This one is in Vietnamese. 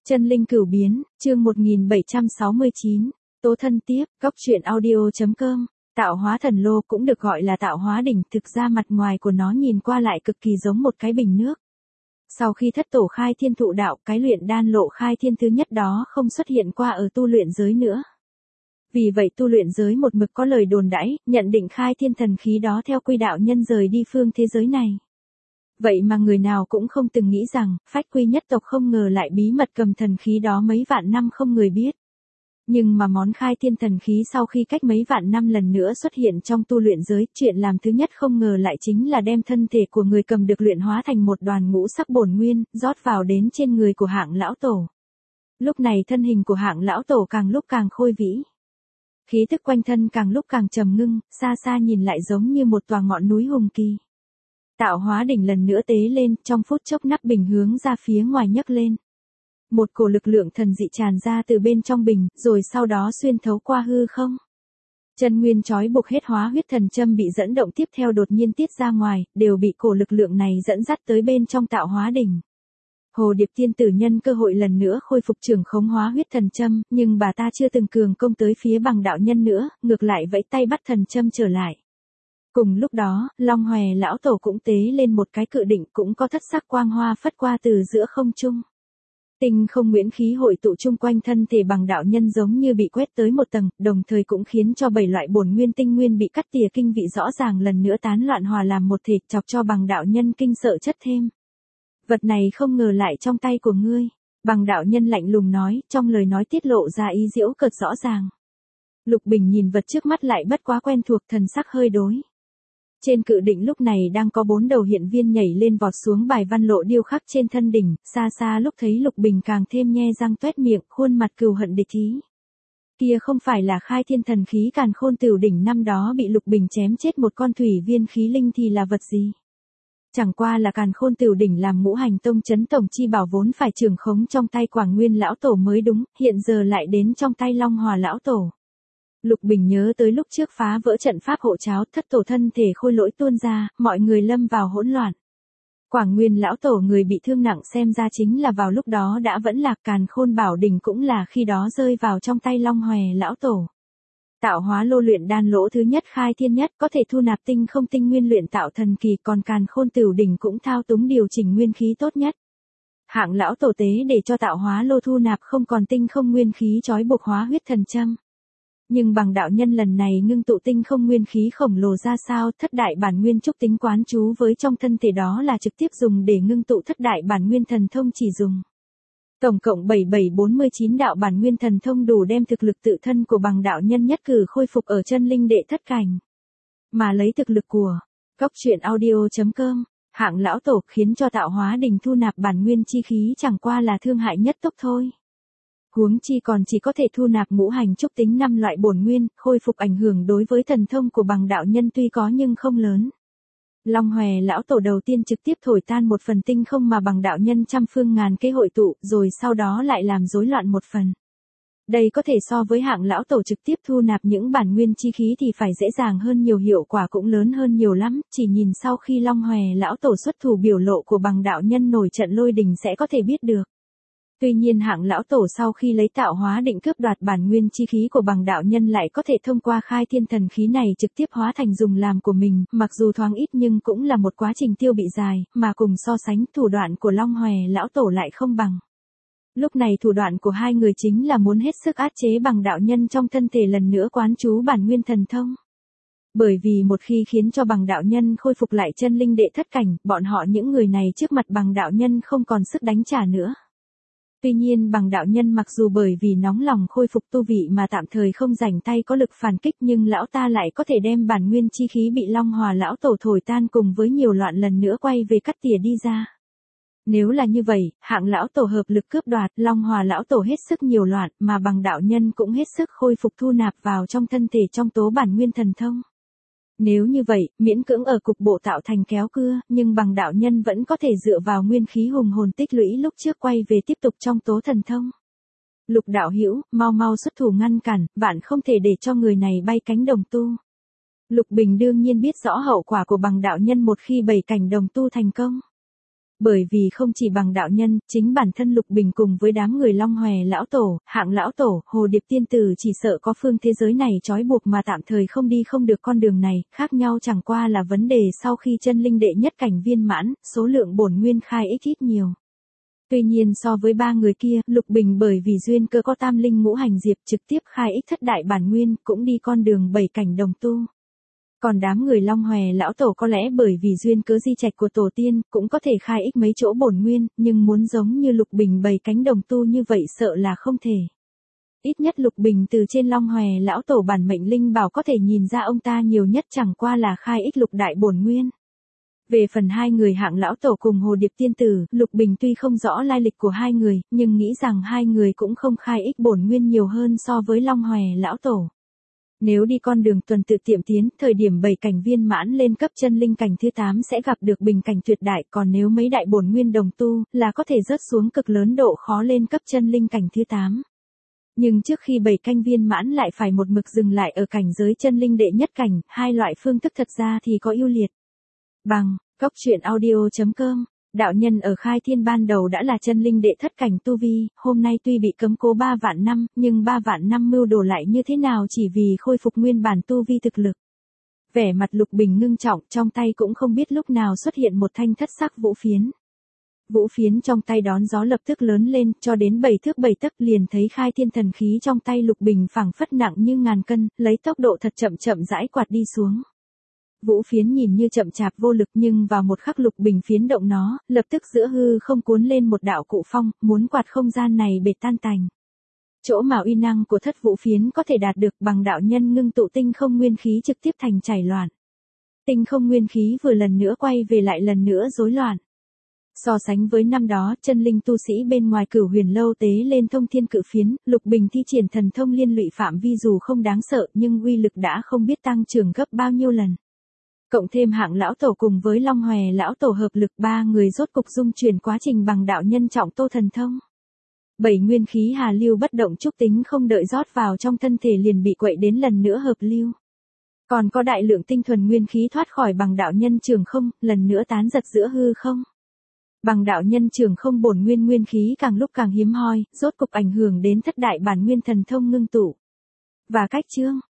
Chân linh cửu biến, chương 1769, tố thân tiếp, góc truyện audio.com, tạo hóa thần lô cũng được gọi là tạo hóa đỉnh, thực ra mặt ngoài của nó nhìn qua lại cực kỳ giống một cái bình nước. Sau khi thất tổ khai thiên thụ đạo, cái luyện đan lộ khai thiên thứ nhất đó không xuất hiện qua ở tu luyện giới nữa. Vì vậy tu luyện giới một mực có lời đồn đãi, nhận định khai thiên thần khí đó theo quy đạo nhân rời đi phương thế giới này. Vậy mà người nào cũng không từng nghĩ rằng, phách quy nhất tộc không ngờ lại bí mật cầm thần khí đó mấy vạn năm không người biết. Nhưng mà món khai thiên thần khí sau khi cách mấy vạn năm lần nữa xuất hiện trong tu luyện giới, chuyện làm thứ nhất không ngờ lại chính là đem thân thể của người cầm được luyện hóa thành một đoàn ngũ sắc bổn nguyên, rót vào đến trên người của Hạng lão tổ. Lúc này thân hình của Hạng lão tổ càng lúc càng khôi vĩ. Khí tức quanh thân càng lúc càng trầm ngưng, xa xa nhìn lại giống như một tòa ngọn núi hùng kỳ. Tạo hóa đỉnh lần nữa tế lên, trong phút chốc nắp bình hướng ra phía ngoài nhấc lên. Một cổ lực lượng thần dị tràn ra từ bên trong bình, rồi sau đó xuyên thấu qua hư không. Chân nguyên trói buộc hết hóa huyết thần châm bị dẫn động tiếp theo đột nhiên tiết ra ngoài, đều bị cổ lực lượng này dẫn dắt tới bên trong tạo hóa đỉnh. Hồ Điệp tiên tử nhân cơ hội lần nữa khôi phục trưởng khống hóa huyết thần châm, nhưng bà ta chưa từng cường công tới phía Bằng đạo nhân nữa, ngược lại vẫy tay bắt thần châm trở lại. Cùng lúc đó, Long Hòe lão tổ cũng tế lên một cái cự đỉnh, cũng có thất sắc quang hoa phất qua từ giữa không trung. Tinh không nguyễn khí hội tụ chung quanh thân thể Bằng đạo nhân giống như bị quét tới một tầng, đồng thời cũng khiến cho 7 loại bổn nguyên tinh nguyên bị cắt tỉa kinh vị rõ ràng lần nữa tán loạn hòa làm một thể, chọc cho Bằng đạo nhân kinh sợ chất thêm. Vật này không ngờ lại trong tay của ngươi. Bằng đạo nhân lạnh lùng nói, trong lời nói tiết lộ ra ý giễu cợt rõ ràng. Lục Bình nhìn vật trước mắt lại bất quá quen thuộc, thần sắc hơi đối. Trên cự đỉnh lúc này đang có 4 đầu hiện viên nhảy lên vọt xuống bài văn lộ điêu khắc trên thân đỉnh, xa xa lúc thấy Lục Bình càng thêm nhe răng toét miệng, khuôn mặt cừu hận địch ý. Kia không phải là khai thiên thần khí Càn Khôn Tửu đỉnh năm đó bị Lục Bình chém chết một con thủy viên khí linh thì là vật gì? Chẳng qua là Càn Khôn Tửu đỉnh làm Ngũ Hành Tông chấn tổng chi bảo vốn phải trưởng khống trong tay Quảng Nguyên lão tổ mới đúng, hiện giờ lại đến trong tay Long Hòa lão tổ. Lục Bình nhớ tới lúc trước phá vỡ trận pháp hộ cháo, thất tổ thân thể khôi lỗi tuôn ra, mọi người lâm vào hỗn loạn. Quảng Nguyên lão tổ người bị thương nặng xem ra chính là vào lúc đó đã vẫn lạc, Càn Khôn bảo đỉnh cũng là khi đó rơi vào trong tay Long Hòe lão tổ. Tạo hóa lô luyện đan lỗ thứ nhất khai thiên nhất, có thể thu nạp tinh không tinh nguyên luyện tạo thần kỳ, còn Càn Khôn Tửu đỉnh cũng thao túng điều chỉnh nguyên khí tốt nhất. Hạng lão tổ tế để cho tạo hóa lô thu nạp không còn tinh không nguyên khí trói buộc hóa huyết thần châm. Nhưng Bằng đạo nhân lần này ngưng tụ tinh không nguyên khí khổng lồ ra sao, thất đại bản nguyên trúc tính quán chú với trong thân thể đó là trực tiếp dùng để ngưng tụ thất đại bản nguyên thần thông chỉ dùng. Tổng cộng 7749 đạo bản nguyên thần thông đủ đem thực lực tự thân của Bằng đạo nhân nhất cử khôi phục ở chân linh đệ thất cảnh. Mà lấy thực lực của góc truyện audio.com, Hạng lão tổ khiến cho tạo hóa đỉnh thu nạp bản nguyên chi khí chẳng qua là thương hại nhất tốc thôi. Huống chi còn chỉ có thể thu nạp ngũ hành trúc tính 5 loại bổn nguyên, khôi phục ảnh hưởng đối với thần thông của Bằng đạo nhân tuy có nhưng không lớn. Long Hòe lão tổ đầu tiên trực tiếp thổi tan một phần tinh không mà Bằng đạo nhân trăm phương ngàn kế hội tụ, rồi sau đó lại làm rối loạn một phần. Đây có thể so với Hạng lão tổ trực tiếp thu nạp những bản nguyên chi khí thì phải dễ dàng hơn nhiều, hiệu quả cũng lớn hơn nhiều lắm, chỉ nhìn sau khi Long Hòe lão tổ xuất thủ biểu lộ của Bằng đạo nhân nổi trận lôi đình sẽ có thể biết được. Tuy nhiên Hạng lão tổ sau khi lấy tạo hóa định cướp đoạt bản nguyên chi khí của Bằng đạo nhân lại có thể thông qua khai thiên thần khí này trực tiếp hóa thành dùng làm của mình, mặc dù thoáng ít nhưng cũng là một quá trình tiêu bị dài, mà cùng so sánh thủ đoạn của Long Hòe lão tổ lại không bằng. Lúc này thủ đoạn của hai người chính là muốn hết sức áp chế Bằng đạo nhân trong thân thể lần nữa quán chú bản nguyên thần thông. Bởi vì một khi khiến cho Bằng đạo nhân khôi phục lại chân linh đệ thất cảnh, bọn họ những người này trước mặt Bằng đạo nhân không còn sức đánh trả nữa. Tuy nhiên Bằng đạo nhân mặc dù bởi vì nóng lòng khôi phục tu vị mà tạm thời không rảnh tay có lực phản kích, nhưng lão ta lại có thể đem bản nguyên chi khí bị Long Hòa lão tổ thổi tan cùng với nhiều loạn lần nữa quay về cắt tỉa đi ra. Nếu là như vậy, Hạng lão tổ hợp lực cướp đoạt, Long Hòa lão tổ hết sức nhiều loạn, mà Bằng đạo nhân cũng hết sức khôi phục thu nạp vào trong thân thể trong tố bản nguyên thần thông. Nếu như vậy, miễn cưỡng ở cục bộ tạo thành kéo cưa, nhưng Bằng đạo nhân vẫn có thể dựa vào nguyên khí hùng hồn tích lũy lúc trước quay về tiếp tục trong tố thần thông. Lục đạo hữu, mau mau xuất thủ ngăn cản, bạn không thể để cho người này bay cánh đồng tu. Lục Bình đương nhiên biết rõ hậu quả của Bằng đạo nhân một khi 7 cảnh đồng tu thành công. Bởi vì không chỉ bằng đạo nhân, chính bản thân Lục Bình cùng với đám người Long Hòe lão tổ, Hạng lão tổ, Hồ Điệp tiên tử chỉ sợ có phương thế giới này trói buộc mà tạm thời không đi không được con đường này, khác nhau chẳng qua là vấn đề sau khi chân linh đệ nhất cảnh viên mãn, số lượng bổn nguyên khai ít nhiều. Tuy nhiên so với ba người kia, Lục Bình bởi vì duyên cơ có tam linh ngũ hành diệp trực tiếp khai ích thất đại bản nguyên, cũng đi con đường bảy cảnh đồng tu. Còn đám người Long Hòe lão tổ có lẽ bởi vì duyên cớ di trạch của tổ tiên, cũng có thể khai ích mấy chỗ bổn nguyên, nhưng muốn giống như Lục Bình bảy cánh đồng tu như vậy sợ là không thể. Ít nhất Lục Bình từ trên Long Hòe lão tổ bản mệnh linh bảo có thể nhìn ra ông ta nhiều nhất chẳng qua là khai ích lục đại bổn nguyên. Về phần hai người Hạng lão tổ cùng Hồ Điệp tiên tử, Lục Bình tuy không rõ lai lịch của hai người, nhưng nghĩ rằng hai người cũng không khai ích bổn nguyên nhiều hơn so với Long Hòe lão tổ. Nếu đi con đường tuần tự tiệm tiến, thời điểm 7 cảnh viên mãn lên cấp chân linh cảnh thứ 8 sẽ gặp được bình cảnh tuyệt đại, còn nếu mấy đại bổn nguyên đồng tu, là có thể rớt xuống cực lớn độ khó lên cấp chân linh cảnh thứ 8. Nhưng trước khi 7 canh viên mãn lại phải một mực dừng lại ở cảnh giới chân linh đệ nhất cảnh, hai loại phương thức thật ra thì có ưu liệt. Bằng, goctruyện.audio.com, đạo nhân ở Khai Thiên ban đầu đã là chân linh đệ thất cảnh tu vi, hôm nay tuy bị cấm cố 3 vạn năm, nhưng 3 vạn năm mưu đồ lại như thế nào chỉ vì khôi phục nguyên bản tu vi thực lực. Vẻ mặt Lục Bình ngưng trọng, trong tay cũng không biết lúc nào xuất hiện một thanh thất sắc vũ phiến. Vũ phiến trong tay đón gió lập tức lớn lên, cho đến 7 thước 7 tấc liền thấy Khai Thiên thần khí trong tay Lục Bình phảng phất nặng như ngàn cân, lấy tốc độ thật chậm chậm rãi quạt đi xuống. Vũ phiến nhìn như chậm chạp vô lực nhưng vào một khắc Lục Bình phiến động nó, lập tức giữa hư không cuốn lên một đạo cụ phong, muốn quạt không gian này bệt tan tành. Chỗ mà uy năng của thất vũ phiến có thể đạt được bằng đạo nhân ngưng tụ tinh không nguyên khí trực tiếp thành chảy loạn. Tinh không nguyên khí vừa lần nữa quay về lại lần nữa rối loạn. So sánh với năm đó, chân linh tu sĩ bên ngoài Cửu Huyền lâu tế lên thông thiên cự phiến, Lục Bình thi triển thần thông liên lụy phạm vi dù không đáng sợ nhưng uy lực đã không biết tăng trưởng gấp bao nhiêu lần. Cộng thêm Hạng lão tổ cùng với Long Hòe lão tổ hợp lực, ba người rốt cục dung chuyển quá trình bằng đạo nhân trọng tô thần thông. 7 nguyên khí hà lưu bất động trúc tính không đợi rót vào trong thân thể liền bị quậy đến lần nữa hợp lưu. Còn có đại lượng tinh thuần nguyên khí thoát khỏi bằng đạo nhân trường không, lần nữa tán giật giữa hư không. Bằng đạo nhân trường không bổn nguyên nguyên khí càng lúc càng hiếm hoi, rốt cục ảnh hưởng đến thất đại bản nguyên thần thông ngưng tụ. Và cách chương